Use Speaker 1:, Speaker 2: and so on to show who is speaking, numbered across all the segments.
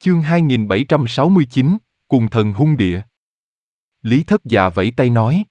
Speaker 1: Chương 2769, Cùng thần hung địa. Lý Thất Dạ vẫy tay nói.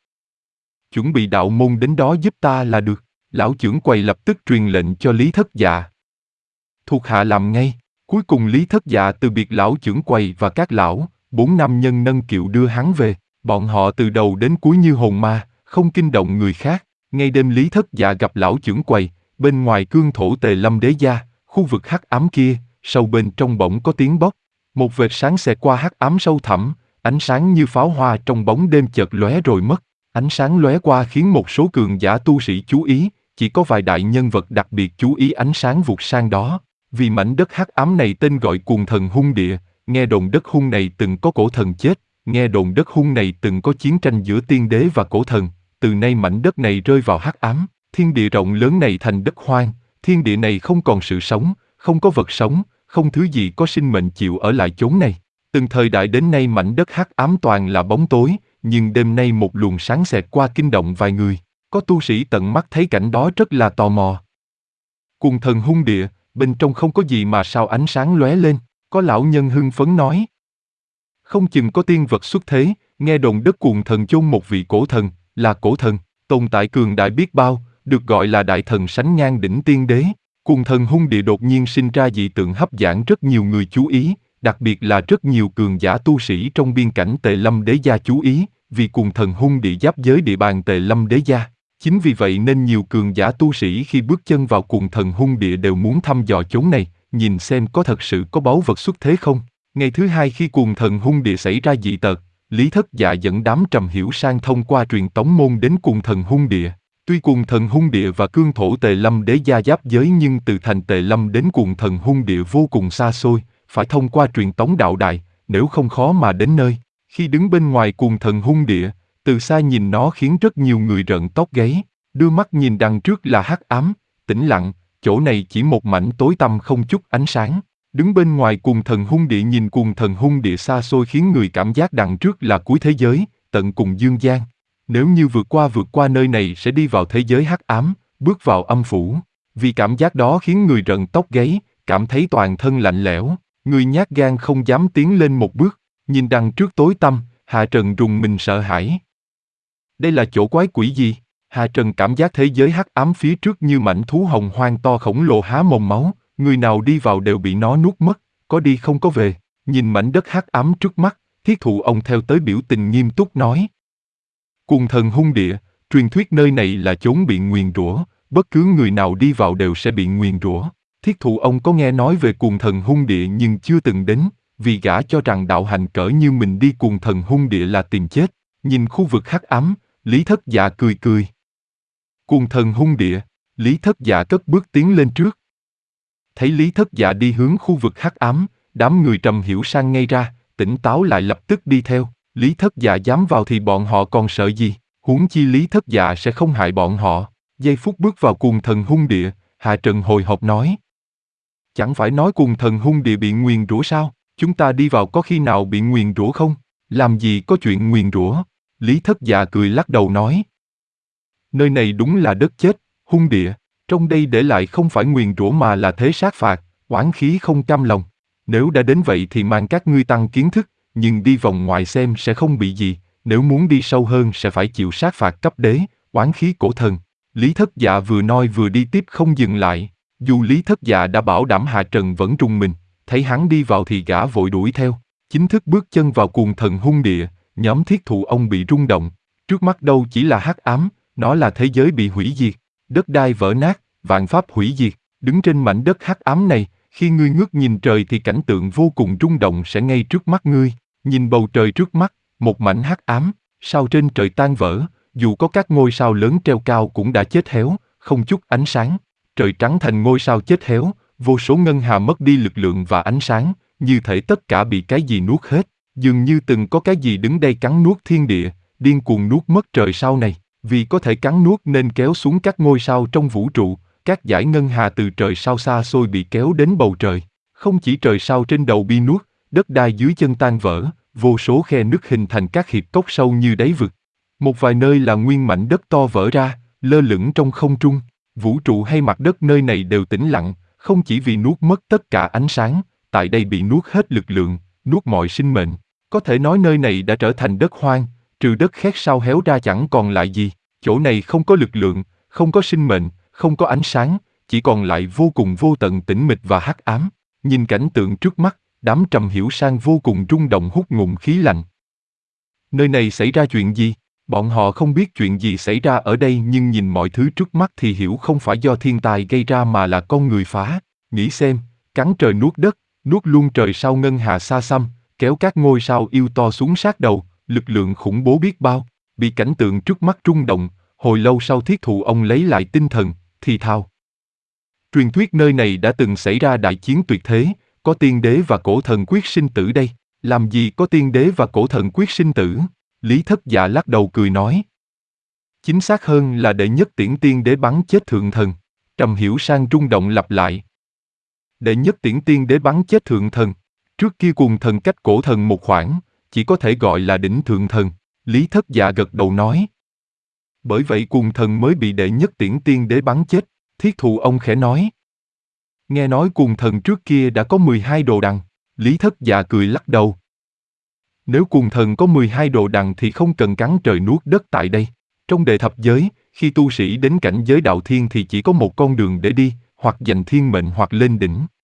Speaker 1: Chuẩn bị đạo môn đến đó giúp ta là được. Lão trưởng quầy lập tức truyền lệnh cho Lý Thất Dạ. Thuộc hạ làm ngay. Cuối cùng Lý Thất Dạ từ biệt lão trưởng quầy và các lão, 4 nam nhân nâng kiệu đưa hắn về. Bọn họ từ đầu đến cuối như hồn ma, không kinh động người khác. Ngay đêm Lý Thất Dạ gặp lão trưởng quầy, bên ngoài cương thổ Tề Lâm Đế Gia, khu vực hắc ám kia, sâu bên trong bỗng có tiếng bốc. Một vệt sáng xẹt qua hắc ám sâu thẳm, ánh sáng như pháo hoa trong bóng đêm chợt lóe rồi mất. Ánh sáng lóe qua khiến một số cường giả tu sĩ chú ý, chỉ có vài đại nhân vật đặc biệt chú ý ánh sáng vụt sang đó. Vì mảnh đất hắc ám này tên gọi Cuồng Thần Hung Địa, nghe đồn đất hung này từng có cổ thần chết, nghe đồn đất hung này từng có chiến tranh giữa tiên đế và cổ thần. Từ nay mảnh đất này rơi vào hắc ám, thiên địa rộng lớn này thành đất hoang, thiên địa này không còn sự sống, không có vật sống, không thứ gì có sinh mệnh chịu ở lại chốn này. Từng thời đại đến nay mảnh đất hắc ám toàn là bóng tối, nhưng đêm nay một luồng sáng xẹt qua kinh động vài người. Có tu sĩ tận mắt thấy cảnh đó rất là tò mò. Cuồng Thần Hung Địa, bên trong không có gì mà sao ánh sáng lóe lên, có lão nhân hưng phấn nói. Không chừng có tiên vật xuất thế, nghe đồn đất Cuồng Thần chôn một vị cổ thần, là cổ thần, tồn tại cường đại biết bao, được gọi là đại thần sánh ngang đỉnh tiên đế. Cuồng Thần Hung Địa đột nhiên sinh ra dị tượng hấp dẫn rất nhiều người chú ý, đặc biệt là rất nhiều cường giả tu sĩ trong biên cảnh Tề Lâm Đế Gia chú ý, vì Cuồng Thần Hung Địa giáp giới địa bàn Tề Lâm Đế Gia. Chính vì vậy nên nhiều cường giả tu sĩ khi bước chân vào Cuồng Thần Hung Địa đều muốn thăm dò chốn này, nhìn xem có thật sự có báu vật xuất thế không. Ngày thứ hai khi Cuồng Thần Hung Địa xảy ra dị tật, Lý Thất Dạ dẫn đám Trầm Hiểu Sang thông qua truyền tống môn đến Cuồng Thần Hung Địa. Tuy Cuồng Thần Hung Địa và cương thổ Tề Lâm Đế Gia giáp giới nhưng từ thành Tề Lâm đến Cuồng Thần Hung Địa vô cùng xa xôi, phải thông qua truyền tống đạo đài, nếu không khó mà đến nơi. Khi đứng bên ngoài Cuồng Thần Hung Địa, từ xa nhìn nó khiến rất nhiều người rợn tóc gáy, đưa mắt nhìn đằng trước là hắc ám, tĩnh lặng, chỗ này chỉ một mảnh tối tăm không chút ánh sáng. Đứng bên ngoài Cuồng Thần Hung Địa nhìn Cuồng Thần Hung Địa xa xôi khiến người cảm giác đằng trước là cuối thế giới, tận cùng dương gian. Nếu như vượt qua nơi này sẽ đi vào thế giới hắc ám, bước vào âm phủ. Vì cảm giác đó khiến người rợn tóc gáy, cảm thấy toàn thân lạnh lẽo, người nhát gan không dám tiến lên một bước, nhìn đằng trước tối tăm, Hạ Trần rùng mình sợ hãi. Đây là chỗ quái quỷ gì? Hạ Trần cảm giác thế giới hắc ám phía trước như mảnh thú hồng hoang to khổng lồ há mồm máu, người nào đi vào đều bị nó nuốt mất, có đi không có về. Nhìn mảnh đất hắc ám trước mắt, Thiết Thụ ông theo tới biểu tình nghiêm túc nói. Cuồng Thần Hung Địa, truyền thuyết nơi này là chốn bị nguyền rủa, bất cứ người nào đi vào đều sẽ bị nguyền rủa. Thiết Thụ ông có nghe nói về Cuồng Thần Hung Địa nhưng chưa từng đến, vì gã cho rằng đạo hành cỡ như mình đi Cuồng Thần Hung Địa là tìm chết. Nhìn khu vực hắc ám, Lý Thất Dạ cười cười. Cuồng Thần Hung Địa, Lý Thất Dạ cất bước tiến lên trước. Thấy Lý Thất Dạ đi hướng khu vực hắc ám, đám người Trầm Hiểu Sang ngây ra, tỉnh táo lại lập tức đi theo. Lý Thất Dạ dám vào thì bọn họ còn sợ gì, huống chi Lý Thất Dạ sẽ không hại bọn họ. Giây phút bước vào Cuồng Thần Hung Địa, Hạ Trần hồi hộp nói. Chẳng phải nói Cuồng Thần Hung Địa bị nguyền rủa sao, chúng ta đi vào có khi nào bị nguyền rủa không? Làm gì có chuyện nguyền rủa? Lý Thất Dạ cười lắc đầu nói. Nơi này đúng là đất chết, hung địa, trong đây để lại không phải nguyền rủa mà là thế sát phạt, oán khí không cam lòng. Nếu đã đến vậy thì mang các ngươi tăng kiến thức, nhưng đi vòng ngoài xem sẽ không bị gì, nếu muốn đi sâu hơn sẽ phải chịu sát phạt cấp đế, oán khí cổ thần. Lý Thất Dạ vừa nói vừa đi tiếp không dừng lại, dù Lý Thất Dạ đã bảo đảm Hạ Trần vẫn rùng mình, thấy hắn đi vào thì gã vội đuổi theo, chính thức bước chân vào Cuồng Thần Hung Địa, nhóm Thiết Thụ ông bị rung động, trước mắt đâu chỉ là hắc ám, nó là thế giới bị hủy diệt, đất đai vỡ nát, vạn pháp hủy diệt, đứng trên mảnh đất hắc ám này, khi ngươi ngước nhìn trời thì cảnh tượng vô cùng rung động sẽ ngay trước mắt ngươi, nhìn bầu trời trước mắt, một mảnh hắc ám, sao trên trời tan vỡ, dù có các ngôi sao lớn treo cao cũng đã chết héo, không chút ánh sáng, trời trắng thành ngôi sao chết héo, vô số ngân hà mất đi lực lượng và ánh sáng, như thể tất cả bị cái gì nuốt hết, dường như từng có cái gì đứng đây cắn nuốt thiên địa, điên cuồng nuốt mất trời sao này, vì có thể cắn nuốt nên kéo xuống các ngôi sao trong vũ trụ, các dải ngân hà từ trời sao xa xôi bị kéo đến bầu trời, không chỉ trời sao trên đầu bị nuốt, đất đai dưới chân tan vỡ, vô số khe nứt hình thành các hiệp cốc sâu như đáy vực. Một vài nơi là nguyên mảnh đất to vỡ ra, lơ lửng trong không trung, vũ trụ hay mặt đất nơi này đều tĩnh lặng, không chỉ vì nuốt mất tất cả ánh sáng, tại đây bị nuốt hết lực lượng, nuốt mọi sinh mệnh. Có thể nói nơi này đã trở thành đất hoang, trừ đất khét sau héo ra chẳng còn lại gì. Chỗ này không có lực lượng, không có sinh mệnh, không có ánh sáng, chỉ còn lại vô cùng vô tận tĩnh mịch và hắc ám. Nhìn cảnh tượng trước mắt, đám Trầm Hiểu Sang vô cùng rung động hút ngụm khí lạnh. Nơi này xảy ra chuyện gì? Bọn họ không biết chuyện gì xảy ra ở đây nhưng nhìn mọi thứ trước mắt thì hiểu không phải do thiên tài gây ra mà là con người phá. Nghĩ xem, cắn trời nuốt đất, nuốt luôn trời sao ngân hà xa xăm, kéo các ngôi sao yêu to xuống sát đầu, lực lượng khủng bố biết bao. Bị cảnh tượng trước mắt rung động, hồi lâu sau Thiết Thụ ông lấy lại tinh thần, thì thào. Truyền thuyết nơi này đã từng xảy ra đại chiến tuyệt thế, có tiên đế và cổ thần quyết sinh tử đây. Làm gì có tiên đế và cổ thần quyết sinh tử? Lý Thất Dạ lắc đầu cười nói. Chính xác hơn là đệ nhất tiễn tiên đế bắn chết thượng thần. Trầm Hiểu Sang rung động lặp lại. Đệ nhất tiễn tiên đế bắn chết thượng thần. Trước kia cùng thần cách cổ thần một khoảng, chỉ có thể gọi là đỉnh thượng thần. Lý Thất Dạ gật đầu nói. Bởi vậy cùng thần mới bị đệ nhất tiễn tiên đế bắn chết. Thiết Thụ ông khẽ nói. Nghe nói cùng thần trước kia đã có 12 đồ đằng. Lý Thất Dạ cười lắc đầu. Nếu cùng thần có 12 đồ đằng thì không cần cắn trời nuốt đất tại đây. Trong Đệ Thập Giới, khi tu sĩ đến cảnh giới đạo thiên thì chỉ có một con đường để đi, hoặc giành thiên mệnh hoặc lên đỉnh.